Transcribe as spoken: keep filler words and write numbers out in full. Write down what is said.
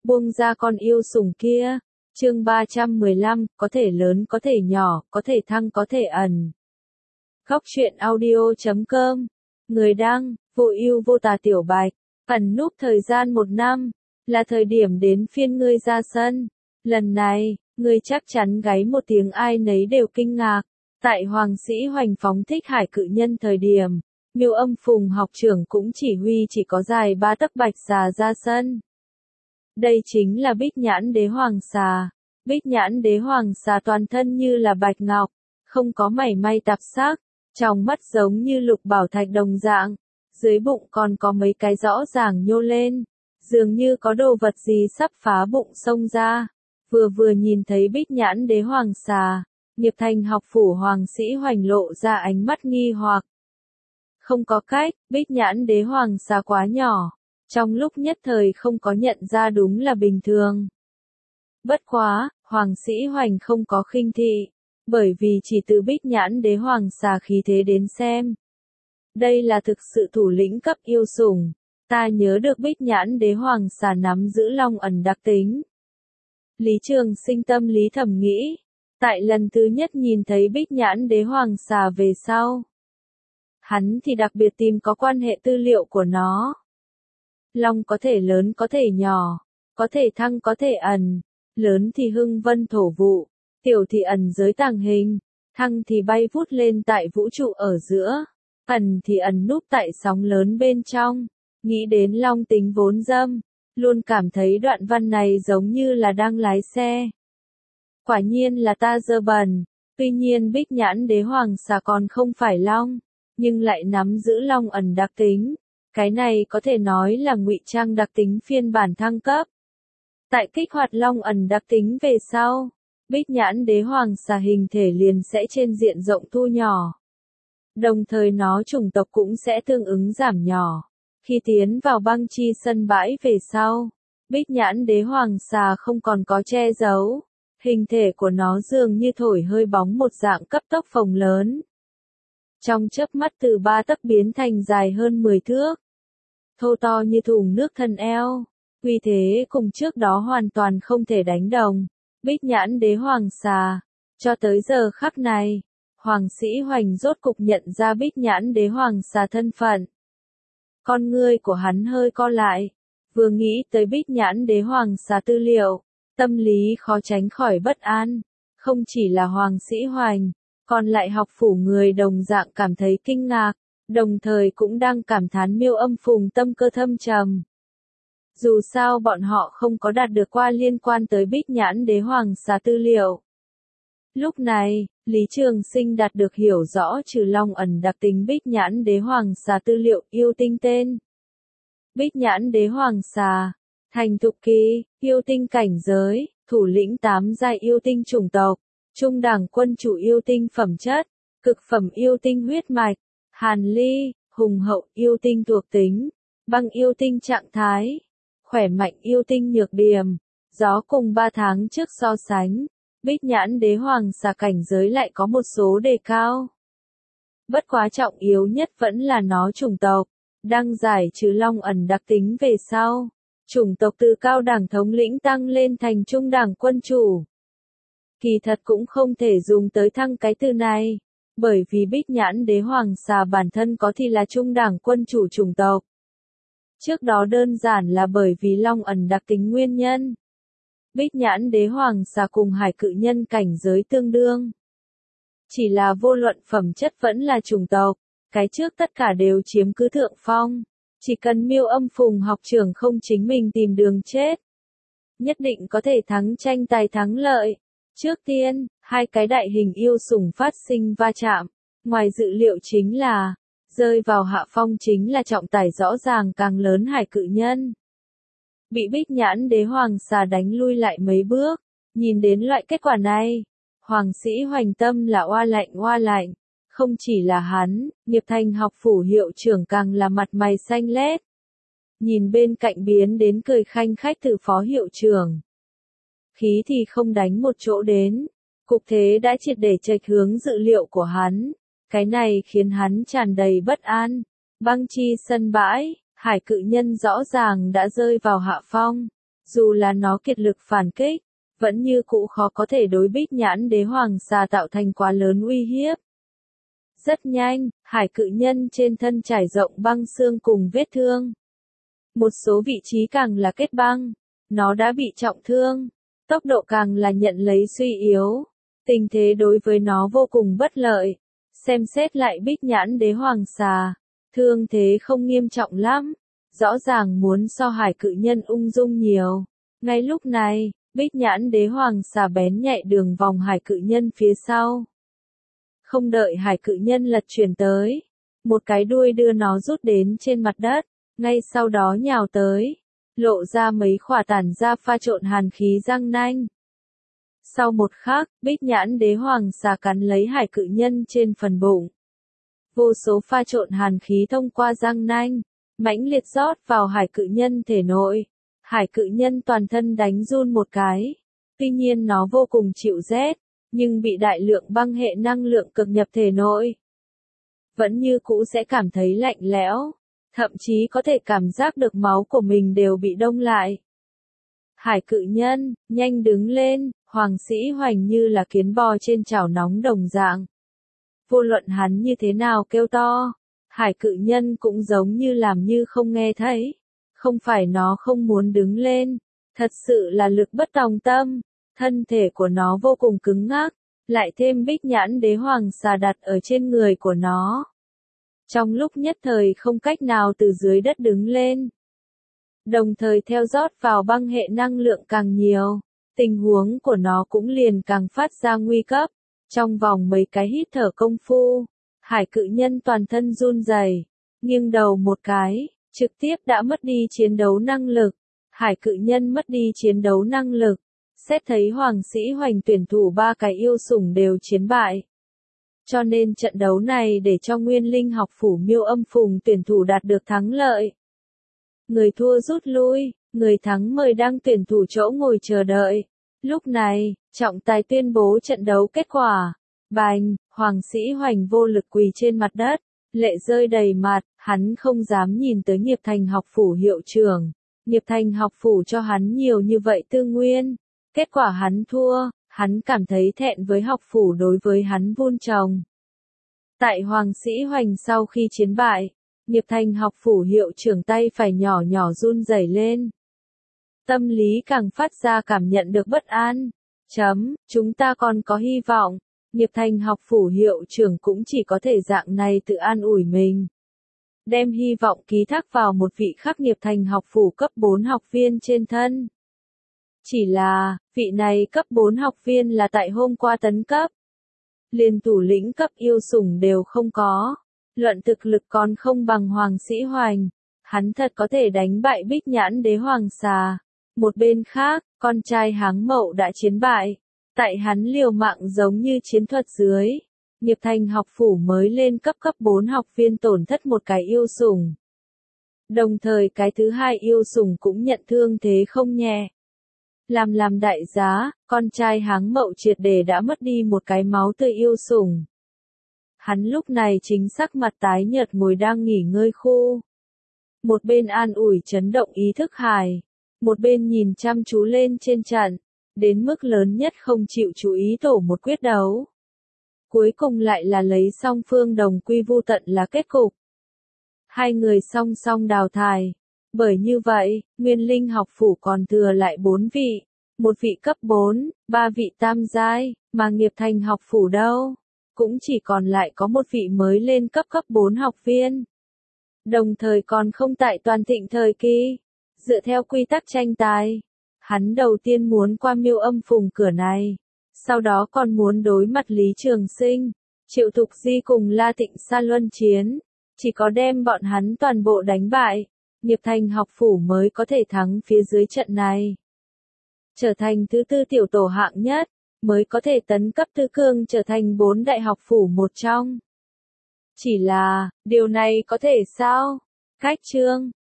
buông ra con yêu sủng kia. Chương ba trăm mười lăm, có thể lớn có thể nhỏ, có thể thăng có thể ẩn. Góc truyện audio chấm com. Người đăng, vô ưu vô tà Tiểu Bạch. Ẩn núp thời gian một năm, là thời điểm đến phiên ngươi ra sân. Lần này, ngươi chắc chắn gáy một tiếng ai nấy đều kinh ngạc. Tại Hoàng Sĩ Hoành phóng thích hải cự nhân thời điểm, Miêu Âm Phùng học trưởng cũng chỉ huy chỉ có dài ba tấc bạch xà ra sân. Đây chính là Bích Nhãn Đế Hoàng Xà. Bích Nhãn Đế Hoàng Xà toàn thân như là bạch ngọc, không có mảy may tạp sắc, trong mắt giống như lục bảo thạch đồng dạng, dưới bụng còn có mấy cái rõ ràng nhô lên, dường như có đồ vật gì sắp phá bụng xông ra. Vừa vừa nhìn thấy Bích Nhãn Đế Hoàng Xà, Nghiệp Thành học phủ Hoàng Sĩ Hoành lộ ra ánh mắt nghi hoặc. Không có cách, Bích Nhãn Đế Hoàng Xà quá nhỏ, trong lúc nhất thời không có nhận ra đúng là bình thường. Bất quá, Hoàng Sĩ Hoành không có khinh thị, bởi vì chỉ từ Bích Nhãn Đế Hoàng Xà khí thế đến xem. Đây là thực sự thủ lĩnh cấp yêu sủng, ta nhớ được Bích Nhãn Đế Hoàng Xà nắm giữ long ẩn đặc tính. Lý Trường Sinh tâm lý thầm nghĩ, tại lần thứ nhất nhìn thấy Bích Nhãn Đế Hoàng Xà về sau. Hắn thì đặc biệt tìm có quan hệ tư liệu của nó. Long có thể lớn có thể nhỏ, có thể thăng có thể ẩn, lớn thì hưng vân thổ vụ, tiểu thì ẩn giới tàng hình, thăng thì bay vút lên tại vũ trụ ở giữa, ẩn thì ẩn núp tại sóng lớn bên trong. Nghĩ đến long tính vốn dâm, luôn cảm thấy đoạn văn này giống như là đang lái xe. Quả nhiên là ta dơ bẩn, tuy nhiên Bích Nhãn Đế Hoàng Xà còn không phải long, nhưng lại nắm giữ long ẩn đặc tính. Cái này có thể nói là ngụy trang đặc tính phiên bản thăng cấp. Tại kích hoạt long ẩn đặc tính về sau, Bích Nhãn Đế Hoàng Xà hình thể liền sẽ trên diện rộng thu nhỏ. Đồng thời nó chủng tộc cũng sẽ tương ứng giảm nhỏ. Khi tiến vào băng chi sân bãi về sau, Bích Nhãn Đế Hoàng Xà không còn có che giấu. Hình thể của nó dường như thổi hơi bóng một dạng cấp tốc phồng lớn. Trong chớp mắt từ ba tấc biến thành dài hơn mười thước. Thô to như thùng nước thân eo. Uy thế cùng trước đó hoàn toàn không thể đánh đồng. Bích Nhãn Đế Hoàng Xà. Cho tới giờ khắc này, Hoàng Sĩ Hoành rốt cục nhận ra Bích Nhãn Đế Hoàng Xà thân phận. Con ngươi của hắn hơi co lại. Vừa nghĩ tới Bích Nhãn Đế Hoàng Xà tư liệu, tâm lý khó tránh khỏi bất an. Không chỉ là Hoàng Sĩ Hoành, còn lại học phủ người đồng dạng cảm thấy kinh ngạc, đồng thời cũng đang cảm thán Miêu Âm Phùng tâm cơ thâm trầm. Dù sao bọn họ không có đạt được qua liên quan tới Bích Nhãn Đế Hoàng Xà tư liệu. Lúc này, Lý Trường Sinh đạt được hiểu rõ trừ long ẩn đặc tính Bích Nhãn Đế Hoàng Xà tư liệu yêu tinh tên. Bích Nhãn Đế Hoàng Xà, thành thục kỳ, yêu tinh cảnh giới, thủ lĩnh tám giai yêu tinh chủng tộc, trung đẳng quân chủ yêu tinh phẩm chất, cực phẩm yêu tinh huyết mạch, hàn ly, hùng hậu yêu tinh thuộc tính, băng yêu tinh trạng thái, khỏe mạnh yêu tinh nhược điểm. Gió cùng ba tháng trước so sánh, Bích Nhãn Đế Hoàng Xà cảnh giới lại có một số đề cao. Bất quá trọng yếu nhất vẫn là nó chủng tộc, đang giải trừ long ẩn đặc tính về sau. Chủng tộc từ cao đẳng thống lĩnh tăng lên thành trung đẳng quân chủ. Kỳ thật cũng không thể dùng tới thăng cái từ này, bởi vì Bích Nhãn Đế Hoàng Xà bản thân có thì là trung đẳng quân chủ chủng tộc. Trước đó đơn giản là bởi vì long ẩn đặc tính nguyên nhân. Bích Nhãn Đế Hoàng Xà cùng hải cự nhân cảnh giới tương đương. Chỉ là vô luận phẩm chất vẫn là chủng tộc, cái trước tất cả đều chiếm cứ thượng phong. Chỉ cần Miêu Âm Phùng học trưởng không chính mình tìm đường chết, nhất định có thể thắng tranh tài thắng lợi. Trước tiên, hai cái đại hình yêu sủng phát sinh va chạm, ngoài dự liệu chính là, rơi vào hạ phong chính là trọng tải rõ ràng càng lớn hải cự nhân. Bị Bích Nhãn Đế Hoàng Xà đánh lui lại mấy bước, nhìn đến loại kết quả này, Hoàng Sĩ Hoành tâm là oa lạnh oa lạnh. Không chỉ là hắn, Nghiệp Thành học phủ hiệu trưởng càng là mặt mày xanh lét. Nhìn bên cạnh biến đến cười khanh khách từ phó hiệu trưởng. Khí thì không đánh một chỗ đến, cục thế đã triệt để chệch hướng dự liệu của hắn. Cái này khiến hắn tràn đầy bất an. Băng chi sân bãi, hải cự nhân rõ ràng đã rơi vào hạ phong. Dù là nó kiệt lực phản kích, vẫn như cũ khó có thể đối Bích Nhãn Đế Hoàng Xà tạo thành quá lớn uy hiếp. Rất nhanh, hải cự nhân trên thân trải rộng băng xương cùng vết thương. Một số vị trí càng là kết băng, nó đã bị trọng thương, tốc độ càng là nhận lấy suy yếu. Tình thế đối với nó vô cùng bất lợi. Xem xét lại Bích Nhãn Đế Hoàng Xà, thương thế không nghiêm trọng lắm, rõ ràng muốn so hải cự nhân ung dung nhiều. Ngay lúc này, Bích Nhãn Đế Hoàng Xà bén nhạy đường vòng hải cự nhân phía sau. Không đợi hải cự nhân lật chuyển tới, một cái đuôi đưa nó rút đến trên mặt đất, ngay sau đó nhào tới, lộ ra mấy khỏa tản ra pha trộn hàn khí răng nanh. Sau một khắc, Bích Nhãn Đế Hoàng Xà cắn lấy hải cự nhân trên phần bụng. Vô số pha trộn hàn khí thông qua răng nanh, mãnh liệt rót vào hải cự nhân thể nội. Hải cự nhân toàn thân đánh run một cái. Tuy nhiên nó vô cùng chịu rét, nhưng bị đại lượng băng hệ năng lượng cực nhập thể nội, vẫn như cũ sẽ cảm thấy lạnh lẽo, thậm chí có thể cảm giác được máu của mình đều bị đông lại. Hải cự nhân, nhanh đứng lên, Hoàng Sĩ Hoành như là kiến bò trên chảo nóng đồng dạng. Vô luận hắn như thế nào kêu to, hải cự nhân cũng giống như làm như không nghe thấy. Không phải nó không muốn đứng lên, thật sự là lực bất tòng tâm, thân thể của nó vô cùng cứng ngắc, lại thêm Bích Nhãn Đế Hoàng Xà đặt ở trên người của nó. Trong lúc nhất thời không cách nào từ dưới đất đứng lên. Đồng thời theo rót vào băng hệ năng lượng càng nhiều, tình huống của nó cũng liền càng phát ra nguy cấp. Trong vòng mấy cái hít thở công phu, hải cự nhân toàn thân run rẩy, nghiêng đầu một cái, trực tiếp đã mất đi chiến đấu năng lực. Hải cự nhân mất đi chiến đấu năng lực, xét thấy Hoàng Sĩ Hoành tuyển thủ ba cái yêu sủng đều chiến bại. Cho nên trận đấu này để cho Nguyên Linh học phủ Miêu Âm Phùng tuyển thủ đạt được thắng lợi. Người thua rút lui, người thắng mời đăng tuyển thủ chỗ ngồi chờ đợi. Lúc này, trọng tài tuyên bố trận đấu kết quả. Bành, Hoàng Sĩ Hoành vô lực quỳ trên mặt đất, lệ rơi đầy mặt, hắn không dám nhìn tới Nghiệp Thành học phủ hiệu trưởng. Nghiệp Thành học phủ cho hắn nhiều như vậy tư nguyên. Kết quả hắn thua, hắn cảm thấy thẹn với học phủ đối với hắn vun trồng. Tại Hoàng Sĩ Hoành sau khi chiến bại, Nghiệp Thành học phủ hiệu trưởng tay phải nhỏ nhỏ run rẩy lên. Tâm lý càng phát ra cảm nhận được bất an. Chấm, chúng ta còn có hy vọng. Nghiệp Thành học phủ hiệu trưởng cũng chỉ có thể dạng này tự an ủi mình. Đem hy vọng ký thác vào một vị khắc Nghiệp Thành học phủ cấp bốn học viên trên thân. Chỉ là, vị này cấp bốn học viên là tại hôm qua tấn cấp. Liền thủ lĩnh cấp yêu sủng đều không có. Luận thực lực còn không bằng Hoàng Sĩ Hoành. Hắn thật có thể đánh bại Bích Nhãn Đế Hoàng Xà. Một bên khác, con trai Háng Mậu đã chiến bại. Tại hắn liều mạng giống như chiến thuật dưới. Nghiệp Thành học phủ mới lên cấp cấp bốn học viên tổn thất một cái yêu sủng. Đồng thời cái thứ hai yêu sủng cũng nhận thương thế không nhẹ. Làm làm đại giá, con trai Háng Mậu triệt để đã mất đi một cái máu tươi yêu sủng. Hắn lúc này chính sắc mặt tái nhợt ngồi đang nghỉ ngơi khu. Một bên an ủi chấn động ý thức hài, một bên nhìn chăm chú lên trên trận, đến mức lớn nhất không chịu chú ý tổ một quyết đấu. Cuối cùng lại là lấy song phương đồng quy vu tận là kết cục. Hai người song song đào thải. Bởi như vậy, Nguyên Linh học phủ còn thừa lại bốn vị, một vị cấp bốn, ba vị tam giai, mà Nghiệp Thành học phủ đâu? Cũng chỉ còn lại có một vị mới lên cấp cấp bốn học viên. Đồng thời còn không tại toàn thịnh thời kỳ. Dựa theo quy tắc tranh tài, hắn đầu tiên muốn qua Miêu Âm Phùng cửa này, sau đó còn muốn đối mặt Lý Trường Sinh, Triệu Thục Di cùng La Tịnh Sa luân chiến. Chỉ có đem bọn hắn toàn bộ đánh bại, Nghiệp Thành học phủ mới có thể thắng phía dưới trận này. Trở thành thứ tư tiểu tổ hạng nhất, mới có thể tấn cấp tứ cương trở thành bốn đại học phủ một trong. Chỉ là, điều này có thể sao? Cách chương